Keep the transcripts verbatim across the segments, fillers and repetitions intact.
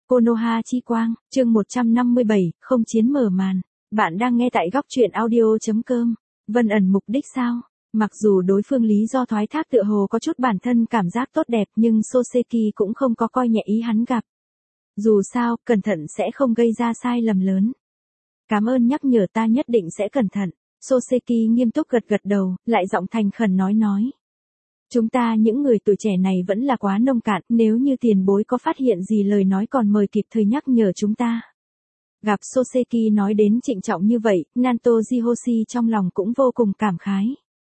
Konoha chi quang, chương một trăm năm mươi bảy, không chiến mở màn. Bạn đang nghe tại góc truyện audio chấm com. Vân ẩn mục đích sao? Mặc dù đối phương lý do thoái thác tựa hồ có chút bản thân cảm giác tốt đẹp nhưng Soseki cũng không có coi nhẹ ý hắn gặp. Dù sao, cẩn thận sẽ không gây ra sai lầm lớn. Cảm ơn nhắc nhở, ta nhất định sẽ cẩn thận. Soseki nghiêm túc gật gật đầu, lại giọng thành khẩn nói nói. Chúng ta những người tuổi trẻ này vẫn là quá nông cạn, nếu như tiền bối có phát hiện gì lời nói còn mời kịp thời nhắc nhở chúng ta. Gặp Soseki nói đến trịnh trọng như vậy, Naruto Jihoshi trong lòng cũng vô cùng cảm khái.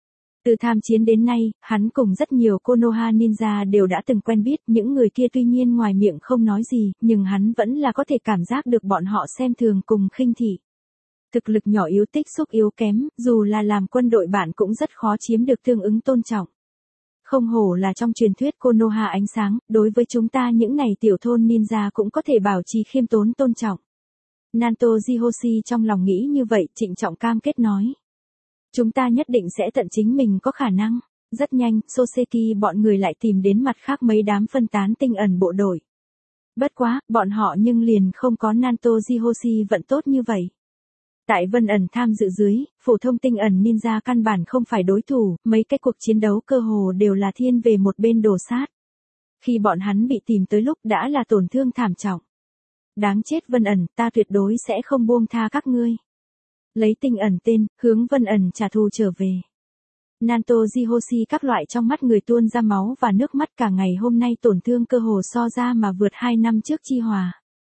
Từ tham chiến đến nay, hắn cùng rất nhiều Konoha ninja đều đã từng quen biết, những người kia tuy nhiên ngoài miệng không nói gì, nhưng hắn vẫn là có thể cảm giác được bọn họ xem thường cùng khinh thị. Thực lực nhỏ yếu, tích xúc yếu kém, dù là làm quân đội bạn cũng rất khó chiếm được tương ứng tôn trọng. Không hổ là trong truyền thuyết Konoha ánh sáng, đối với chúng ta những này tiểu thôn ninja cũng có thể bảo trì khiêm tốn tôn trọng. Naruto Jihoshi trong lòng nghĩ như vậy, trịnh trọng cam kết nói. Chúng ta nhất định sẽ tận chính mình có khả năng. Rất nhanh, Soseki bọn người lại tìm đến mặt khác mấy đám phân tán tinh ẩn bộ đội. Bất quá, bọn họ nhưng liền không có Naruto Jihoshi vận tốt như vậy. Tại Vân ẩn tham dự dưới, phổ thông tinh ẩn ninja căn bản không phải đối thủ, mấy cái cuộc chiến đấu cơ hồ đều là thiên về một bên đổ sát. Khi bọn hắn bị tìm tới lúc đã là tổn thương thảm trọng. Đáng chết Vân ẩn, ta tuyệt đối sẽ không buông tha các ngươi. Lấy tinh ẩn tên, hướng Vân ẩn trả thù trở về. Naruto Jihoshi các loại trong mắt người tuôn ra máu và nước mắt, cả ngày hôm nay tổn thương cơ hồ so ra mà vượt hai năm trước chi hòa.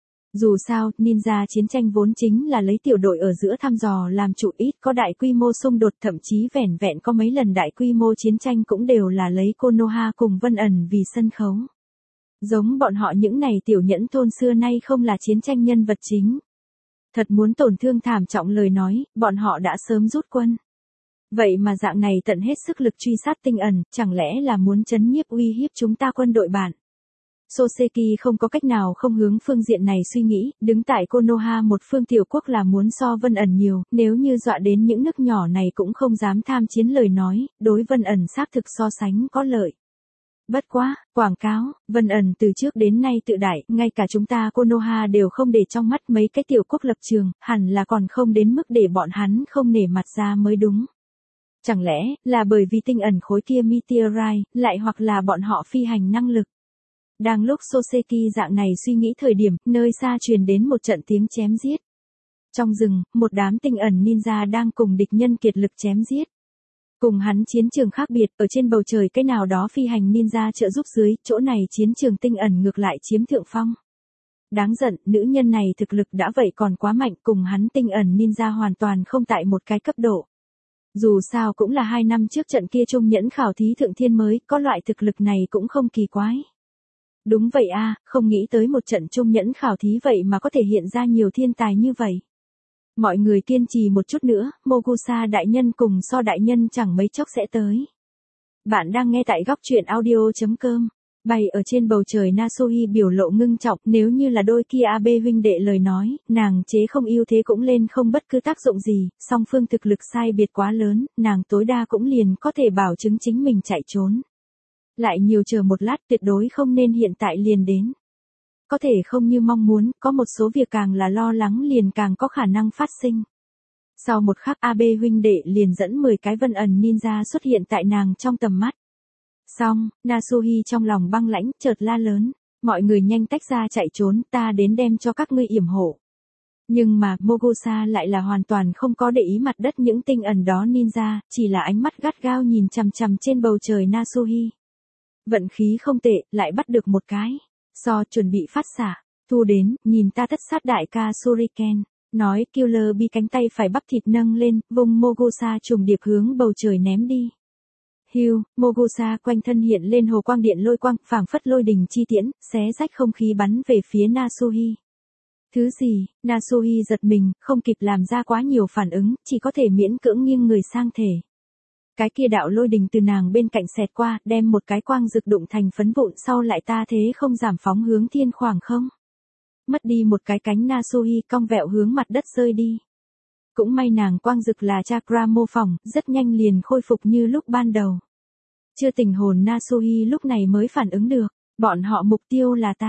Dù sao, ninja chiến tranh vốn chính là lấy tiểu đội ở giữa thăm dò làm chủ, ít có đại quy mô xung đột, thậm chí vẻn vẹn có mấy lần đại quy mô chiến tranh cũng đều là lấy Konoha cùng Vân ẩn vì sân khấu. Giống bọn họ những này tiểu nhẫn thôn xưa nay không là chiến tranh nhân vật chính. Thật muốn tổn thương thảm trọng lời nói, bọn họ đã sớm rút quân. Vậy mà dạng này tận hết sức lực truy sát tinh ẩn, chẳng lẽ là muốn trấn nhiếp uy hiếp chúng ta quân đội bạn? Soseki không có cách nào không hướng phương diện này suy nghĩ, đứng tại Konoha một phương tiểu quốc là muốn so Vân ẩn nhiều, nếu như dọa đến những nước nhỏ này cũng không dám tham chiến lời nói, đối Vân ẩn xác thực so sánh có lợi. Bất quá, quảng cáo, Vân ẩn từ trước đến nay tự đại, ngay cả chúng ta Konoha đều không để trong mắt mấy cái tiểu quốc lập trường, hẳn là còn không đến mức để bọn hắn không nể mặt ra mới đúng. Chẳng lẽ, là bởi vì tinh ẩn khối kia meteorite, lại hoặc là bọn họ phi hành năng lực. Đang lúc Soseki dạng này suy nghĩ thời điểm, nơi xa truyền đến một trận tiếng chém giết. Trong rừng, một đám tinh ẩn ninja đang cùng địch nhân kiệt lực chém giết. Cùng hắn chiến trường khác biệt, ở trên bầu trời cái nào đó phi hành ninja trợ giúp dưới, chỗ này chiến trường tinh ẩn ngược lại chiếm thượng phong. Đáng giận, nữ nhân này thực lực đã vậy còn quá mạnh, cùng hắn tinh ẩn ninja hoàn toàn không tại một cái cấp độ. Dù sao cũng là hai năm trước trận kia trung nhẫn khảo thí thượng thiên mới, có loại thực lực này cũng không kỳ quái. Đúng vậy a, không nghĩ tới một trận trung nhẫn khảo thí vậy mà có thể hiện ra nhiều thiên tài như vậy. Mọi người kiên trì một chút nữa, Mogusa đại nhân cùng So đại nhân chẳng mấy chốc sẽ tới. Bạn đang nghe tại góc truyện audio chấm com. Bay ở trên bầu trời Nasuhi biểu lộ ngưng trọng, nếu như là đôi kia Abe huynh đệ lời nói, nàng chế không ưu thế cũng lên không bất cứ tác dụng gì, song phương thực lực sai biệt quá lớn, nàng tối đa cũng liền có thể bảo chứng chính mình chạy trốn. Lại nhiều chờ một lát, tuyệt đối không nên hiện tại liền đến. Có thể không như mong muốn, có một số việc càng là lo lắng liền càng có khả năng phát sinh. Sau một khắc Abe huynh đệ liền dẫn mười cái Vân ẩn ninja xuất hiện tại nàng trong tầm mắt. Xong, Nasuhi trong lòng băng lãnh, chợt la lớn, mọi người nhanh tách ra chạy trốn, ta đến đem cho các ngươi yểm hộ. Nhưng mà, Mogusa lại là hoàn toàn không có để ý mặt đất những tinh ẩn đó ninja, chỉ là ánh mắt gắt gao nhìn chằm chằm trên bầu trời Nasuhi. Vận khí không tệ, lại bắt được một cái. So chuẩn bị phát xạ, thu đến, nhìn ta thất sát đại ca Shuriken, nói Killer Bee cánh tay phải bắp thịt nâng lên, vùng Mogusa trùng điệp hướng bầu trời ném đi. Hưu, Mogusa quanh thân hiện lên hồ quang điện lôi quang, phảng phất lôi đình chi tiễn, xé rách không khí bắn về phía Nasuhi. Thứ gì, Nasuhi giật mình, không kịp làm ra quá nhiều phản ứng, chỉ có thể miễn cưỡng nghiêng người sang thể. Cái kia đạo lôi đình từ nàng bên cạnh xẹt qua, đem một cái quang rực đụng thành phấn vụn, sau lại ta thế không giảm phóng hướng thiên khoảng không. Mất đi một cái cánh Nasuhi cong vẹo hướng mặt đất rơi đi. Cũng may nàng quang rực là chakra mô phỏng, rất nhanh liền khôi phục như lúc ban đầu. Chưa tỉnh hồn Nasuhi lúc này mới phản ứng được, bọn họ mục tiêu là ta.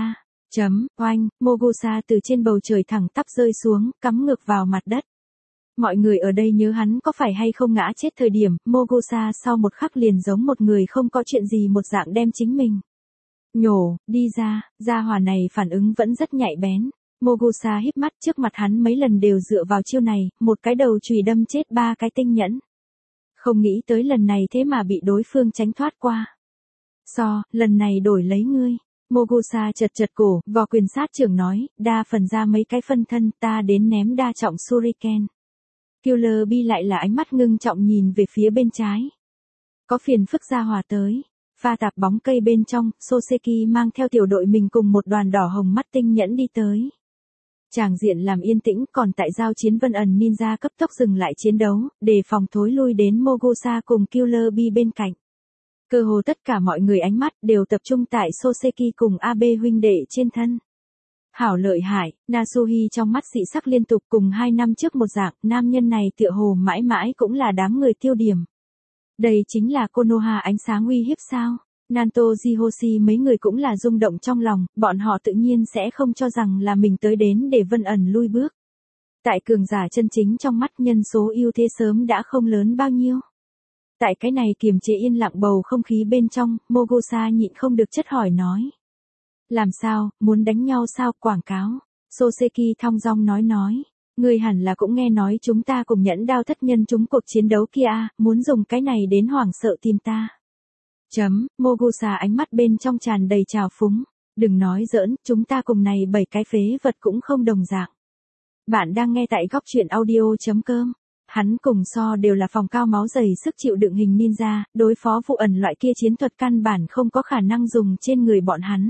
Chấm, oanh, Mogusa từ trên bầu trời thẳng tắp rơi xuống, cắm ngược vào mặt đất. Mọi người ở đây nhớ hắn có phải hay không ngã chết thời điểm, Mogusa sau một khắc liền giống một người không có chuyện gì một dạng đem chính mình nhổ, đi ra, gia hỏa này phản ứng vẫn rất nhạy bén. Mogusa híp mắt, trước mặt hắn mấy lần đều dựa vào chiêu này, một cái đầu chùy đâm chết ba cái tinh nhẫn. Không nghĩ tới lần này thế mà bị đối phương tránh thoát qua. So, lần này đổi lấy ngươi. Mogusa chật chật cổ, vò quyền sát trưởng nói, đa phần ra mấy cái phân thân, ta đến ném đa trọng shuriken. Killer Bee lại là ánh mắt ngưng trọng nhìn về phía bên trái. Có phiền phức gia hỏa tới. Pha tạp bóng cây bên trong, Soseki mang theo tiểu đội mình cùng một đoàn đỏ hồng mắt tinh nhẫn đi tới. Tràng diện làm yên tĩnh, còn tại giao chiến Vân ẩn ninja cấp tốc dừng lại chiến đấu, để phòng thối lui đến Mogusa cùng Killer Bee bên cạnh. Cơ hồ tất cả mọi người ánh mắt đều tập trung tại Soseki cùng Abe huynh đệ trên thân. Hảo lợi hại, Nasuhi trong mắt dị sắc liên tục, cùng hai năm trước một dạng, nam nhân này tựa hồ mãi mãi cũng là đám người tiêu điểm. Đây chính là Konoha ánh sáng uy hiếp sao? Nanto Jihoshi mấy người cũng là rung động trong lòng, bọn họ tự nhiên sẽ không cho rằng là mình tới đến để Vân ẩn lui bước. Tại cường giả chân chính trong mắt, nhân số ưu thế sớm đã không lớn bao nhiêu. Tại cái này kiềm chế yên lặng bầu không khí bên trong, Mogusa nhịn không được chất hỏi nói. Làm sao, muốn đánh nhau sao, quảng cáo. Soseki thong dong nói nói. Ngươi hẳn là cũng nghe nói chúng ta cùng nhẫn đao thất nhân chúng cuộc chiến đấu kia, muốn dùng cái này đến hoảng sợ tìm ta. Chấm, Mogusa ánh mắt bên trong tràn đầy trào phúng. Đừng nói giỡn, chúng ta cùng này bảy cái phế vật cũng không đồng dạng. Bạn đang nghe tại góc truyện audio.com. Hắn cùng So đều là phòng cao máu dày sức chịu đựng hình ninja, đối phó vụ ẩn loại kia chiến thuật căn bản không có khả năng dùng trên người bọn hắn.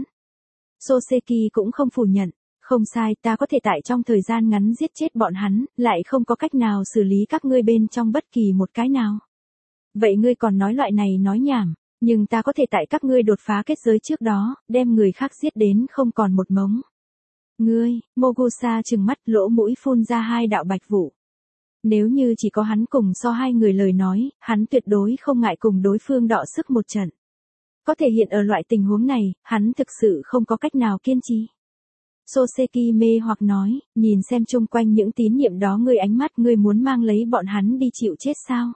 Soseki cũng không phủ nhận. Không sai, ta có thể tại trong thời gian ngắn giết chết bọn hắn, lại không có cách nào xử lý các ngươi bên trong bất kỳ một cái nào. Vậy ngươi còn nói loại này nói nhảm, nhưng ta có thể tại các ngươi đột phá kết giới trước đó, đem người khác giết đến không còn một mống. Ngươi, Mogusa trừng mắt, lỗ mũi phun ra hai đạo bạch vụ. Nếu như chỉ có hắn cùng So hai người lời nói, hắn tuyệt đối không ngại cùng đối phương đọ sức một trận. Có thể hiện ở loại tình huống này, hắn thực sự không có cách nào kiên trì. Soseki mê hoặc nói, nhìn xem chung quanh những tín nhiệm đó, ngươi ánh mắt ngươi muốn mang lấy bọn hắn đi chịu chết sao?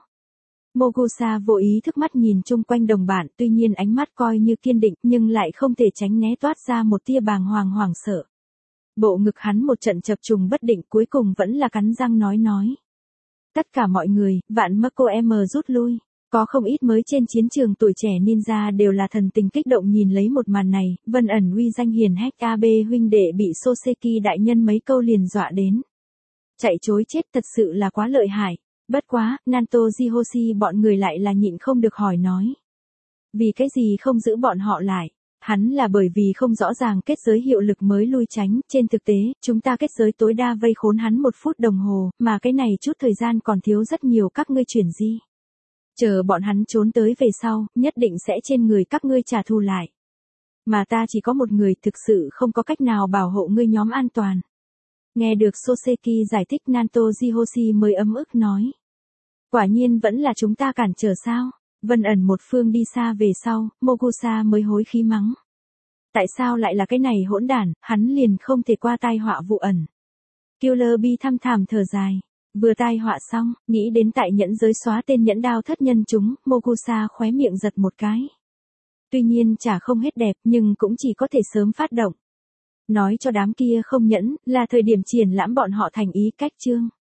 Mogusa vô ý thức mắt nhìn chung quanh đồng bạn, tuy nhiên ánh mắt coi như kiên định nhưng lại không thể tránh né toát ra một tia bàng hoàng hoảng sợ. Bộ ngực hắn một trận chập trùng bất định, cuối cùng vẫn là cắn răng nói nói. Tất cả mọi người, vạn Mako em rút lui. Có không ít mới trên chiến trường tuổi trẻ ninja đều là thần tình kích động nhìn lấy một màn này, Vân ẩn uy danh hiền hách Abe huynh đệ bị Soseki đại nhân mấy câu liền dọa đến. Chạy chối chết thật sự là quá lợi hại. Bất quá, Nanto Jihoshi bọn người lại là nhịn không được hỏi nói. Vì cái gì không giữ bọn họ lại? Hắn là bởi vì không rõ ràng kết giới hiệu lực mới lui tránh, trên thực tế, chúng ta kết giới tối đa vây khốn hắn một phút đồng hồ, mà cái này chút thời gian còn thiếu rất nhiều, các ngươi chuyển di. Chờ bọn hắn trốn tới về sau, nhất định sẽ trên người các ngươi trả thù lại. Mà ta chỉ có một người, thực sự không có cách nào bảo hộ ngươi nhóm an toàn. Nghe được Soseki giải thích, Nanto Jihoshi mới ấm ức nói. Quả nhiên vẫn là chúng ta cản trở sao? Vân ẩn một phương đi xa về sau, Mogusa mới hối khí mắng. Tại sao lại là cái này hỗn đản, hắn liền không thể qua tai họa vụ ẩn. Killer Bee thăm thảm thở dài. Vừa tai họa xong, nghĩ đến tại nhẫn giới xóa tên nhẫn đao thất nhân chúng, Mogusa khóe miệng giật một cái. Tuy nhiên chả không hết đẹp, nhưng cũng chỉ có thể sớm phát động. Nói cho đám kia không nhẫn, là thời điểm triển lãm bọn họ thành ý cách chương.